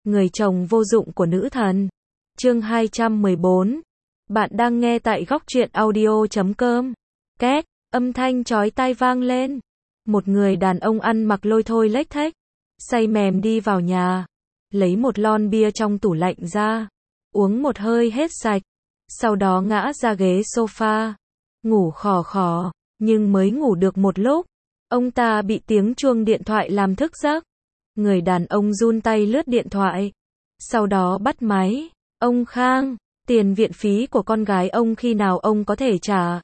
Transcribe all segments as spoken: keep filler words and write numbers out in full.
Người chồng vô dụng của nữ thần. Chương hai trăm mười bốn. Bạn đang nghe tại góc truyện audio chấm com. Két, âm thanh chói tai vang lên. Một người đàn ông ăn mặc lôi thôi lếch thếch, say mềm đi vào nhà, lấy một lon bia trong tủ lạnh ra, uống một hơi hết sạch, sau đó ngã ra ghế sofa, ngủ khò khò, nhưng mới ngủ được một lúc, ông ta bị tiếng chuông điện thoại làm thức giấc. Người đàn ông run tay lướt điện thoại, sau đó bắt máy. Ông Khang, tiền viện phí của con gái ông khi nào ông có thể trả?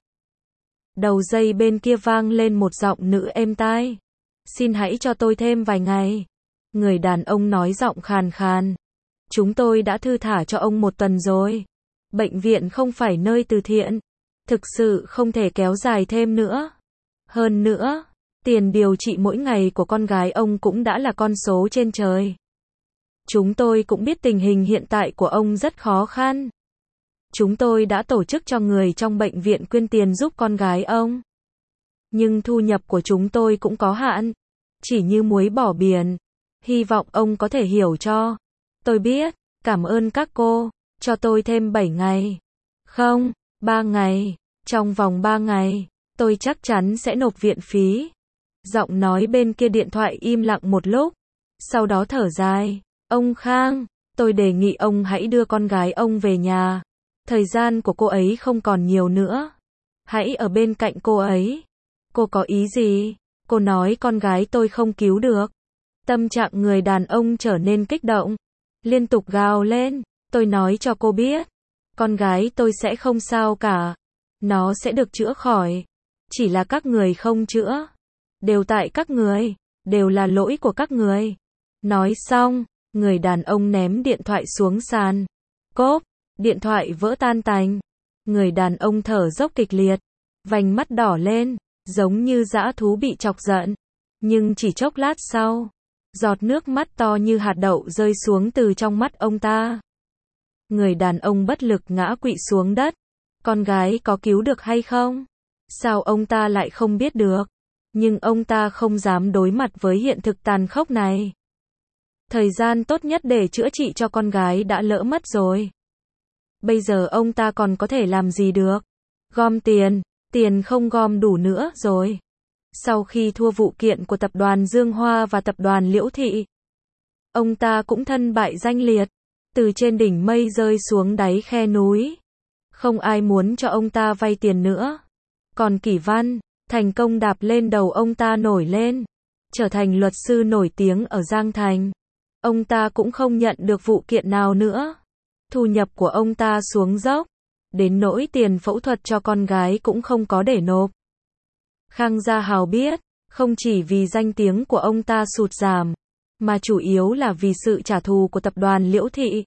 Đầu dây bên kia vang lên một giọng nữ êm tai. Xin hãy cho tôi thêm vài ngày. Người đàn ông nói giọng khàn khàn. Chúng tôi đã thư thả cho ông một tuần rồi. Bệnh viện không phải nơi từ thiện. Thực sự không thể kéo dài thêm nữa. Hơn nữa, tiền điều trị mỗi ngày của con gái ông cũng đã là con số trên trời. Chúng tôi cũng biết tình hình hiện tại của ông rất khó khăn. Chúng tôi đã tổ chức cho người trong bệnh viện quyên tiền giúp con gái ông. Nhưng thu nhập của chúng tôi cũng có hạn. Chỉ như muối bỏ biển. Hy vọng ông có thể hiểu cho. Tôi biết, cảm ơn các cô. Cho tôi thêm bảy ngày. Không, ba ngày. Trong vòng ba ngày, tôi chắc chắn sẽ nộp viện phí. Giọng nói bên kia điện thoại im lặng một lúc. Sau đó thở dài. Ông Khang, tôi đề nghị ông hãy đưa con gái ông về nhà. Thời gian của cô ấy không còn nhiều nữa. Hãy ở bên cạnh cô ấy. Cô có ý gì? Cô nói con gái tôi không cứu được. Tâm trạng người đàn ông trở nên kích động. Liên tục gào lên. Tôi nói cho cô biết. Con gái tôi sẽ không sao cả. Nó sẽ được chữa khỏi. Chỉ là các người không chữa. Đều tại các người. Đều là lỗi của các người. Nói xong, người đàn ông ném điện thoại xuống sàn. Cốp, điện thoại vỡ tan tành. Người đàn ông thở dốc kịch liệt. Vành mắt đỏ lên, giống như dã thú bị chọc giận. Nhưng chỉ chốc lát sau, giọt nước mắt to như hạt đậu rơi xuống từ trong mắt ông ta. Người đàn ông bất lực ngã quỵ xuống đất. Con gái có cứu được hay không? Sao ông ta lại không biết được? Nhưng ông ta không dám đối mặt với hiện thực tàn khốc này. Thời gian tốt nhất để chữa trị cho con gái đã lỡ mất rồi. Bây giờ ông ta còn có thể làm gì được? Gom tiền, tiền không gom đủ nữa rồi. Sau khi thua vụ kiện của tập đoàn Dương Hoa và tập đoàn Liễu Thị, ông ta cũng thân bại danh liệt, từ trên đỉnh mây rơi xuống đáy khe núi. Không ai muốn cho ông ta vay tiền nữa. Còn Kỷ Văn, thành công đạp lên đầu ông ta nổi lên, trở thành luật sư nổi tiếng ở Giang Thành. Ông ta cũng không nhận được vụ kiện nào nữa. Thu nhập của ông ta xuống dốc, đến nỗi tiền phẫu thuật cho con gái cũng không có để nộp. Khang Gia Hào biết, không chỉ vì danh tiếng của ông ta sụt giảm, mà chủ yếu là vì sự trả thù của tập đoàn Liễu Thị.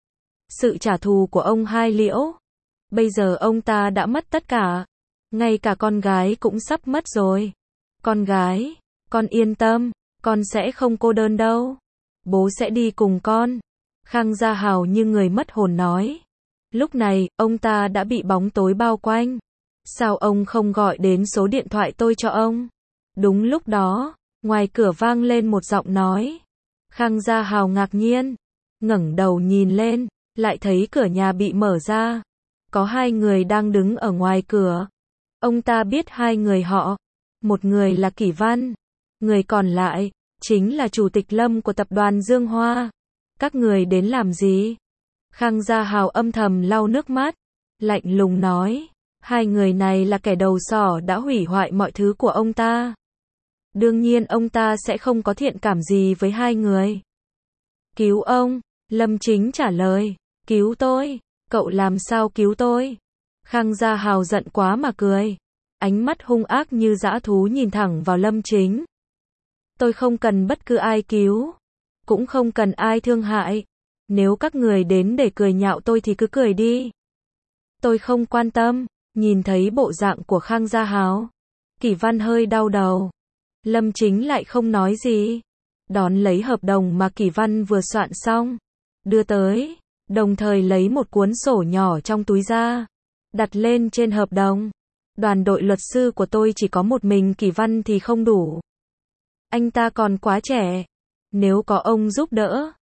Sự trả thù của ông Hai Liễu. Bây giờ ông ta đã mất tất cả. Ngay cả con gái cũng sắp mất rồi. Con gái, con yên tâm, con sẽ không cô đơn đâu. Bố sẽ đi cùng con. Khang Gia Hào như người mất hồn nói. Lúc này, ông ta đã bị bóng tối bao quanh. Sao ông không gọi đến số điện thoại tôi cho ông? Đúng lúc đó, ngoài cửa vang lên một giọng nói. Khang Gia Hào ngạc nhiên, ngẩng đầu nhìn lên, lại thấy cửa nhà bị mở ra. Có hai người đang đứng ở ngoài cửa. Ông ta biết hai người họ. Một người là Kỷ Văn. Người còn lại, chính là Chủ tịch Lâm của tập đoàn Dương Hoa. Các người đến làm gì? Khang Gia Hào âm thầm lau nước mắt. Lạnh lùng nói. Hai người này là kẻ đầu sỏ đã hủy hoại mọi thứ của ông ta. Đương nhiên ông ta sẽ không có thiện cảm gì với hai người. Cứu ông. Lâm Chính trả lời. Cứu tôi. Cậu làm sao cứu tôi? Khang Gia Hào giận quá mà cười. Ánh mắt hung ác như dã thú nhìn thẳng vào Lâm Chính. Tôi không cần bất cứ ai cứu. Cũng không cần ai thương hại. Nếu các người đến để cười nhạo tôi thì cứ cười đi. Tôi không quan tâm. Nhìn thấy bộ dạng của Khang Gia Hào, Kỷ Văn hơi đau đầu. Lâm Chính lại không nói gì. Đón lấy hợp đồng mà Kỷ Văn vừa soạn xong. Đưa tới. Đồng thời lấy một cuốn sổ nhỏ trong túi ra. Đặt lên trên hợp đồng. Đoàn đội luật sư của tôi chỉ có một mình Kỷ Văn thì không đủ. Anh ta còn quá trẻ. Nếu có ông giúp đỡ,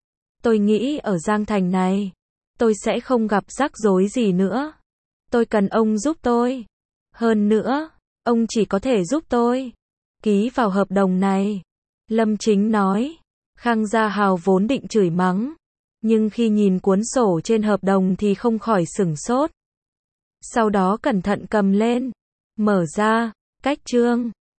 Tôi nghĩ ở Giang Thành này, tôi sẽ không gặp rắc rối gì nữa. Tôi cần ông giúp tôi. Hơn nữa, ông chỉ có thể giúp tôi ký vào hợp đồng này. Lâm Chính nói. Khang Gia Hào vốn định chửi mắng, nhưng khi nhìn cuốn sổ trên hợp đồng thì không khỏi sửng sốt. Sau đó cẩn thận cầm lên, mở ra, cách chương.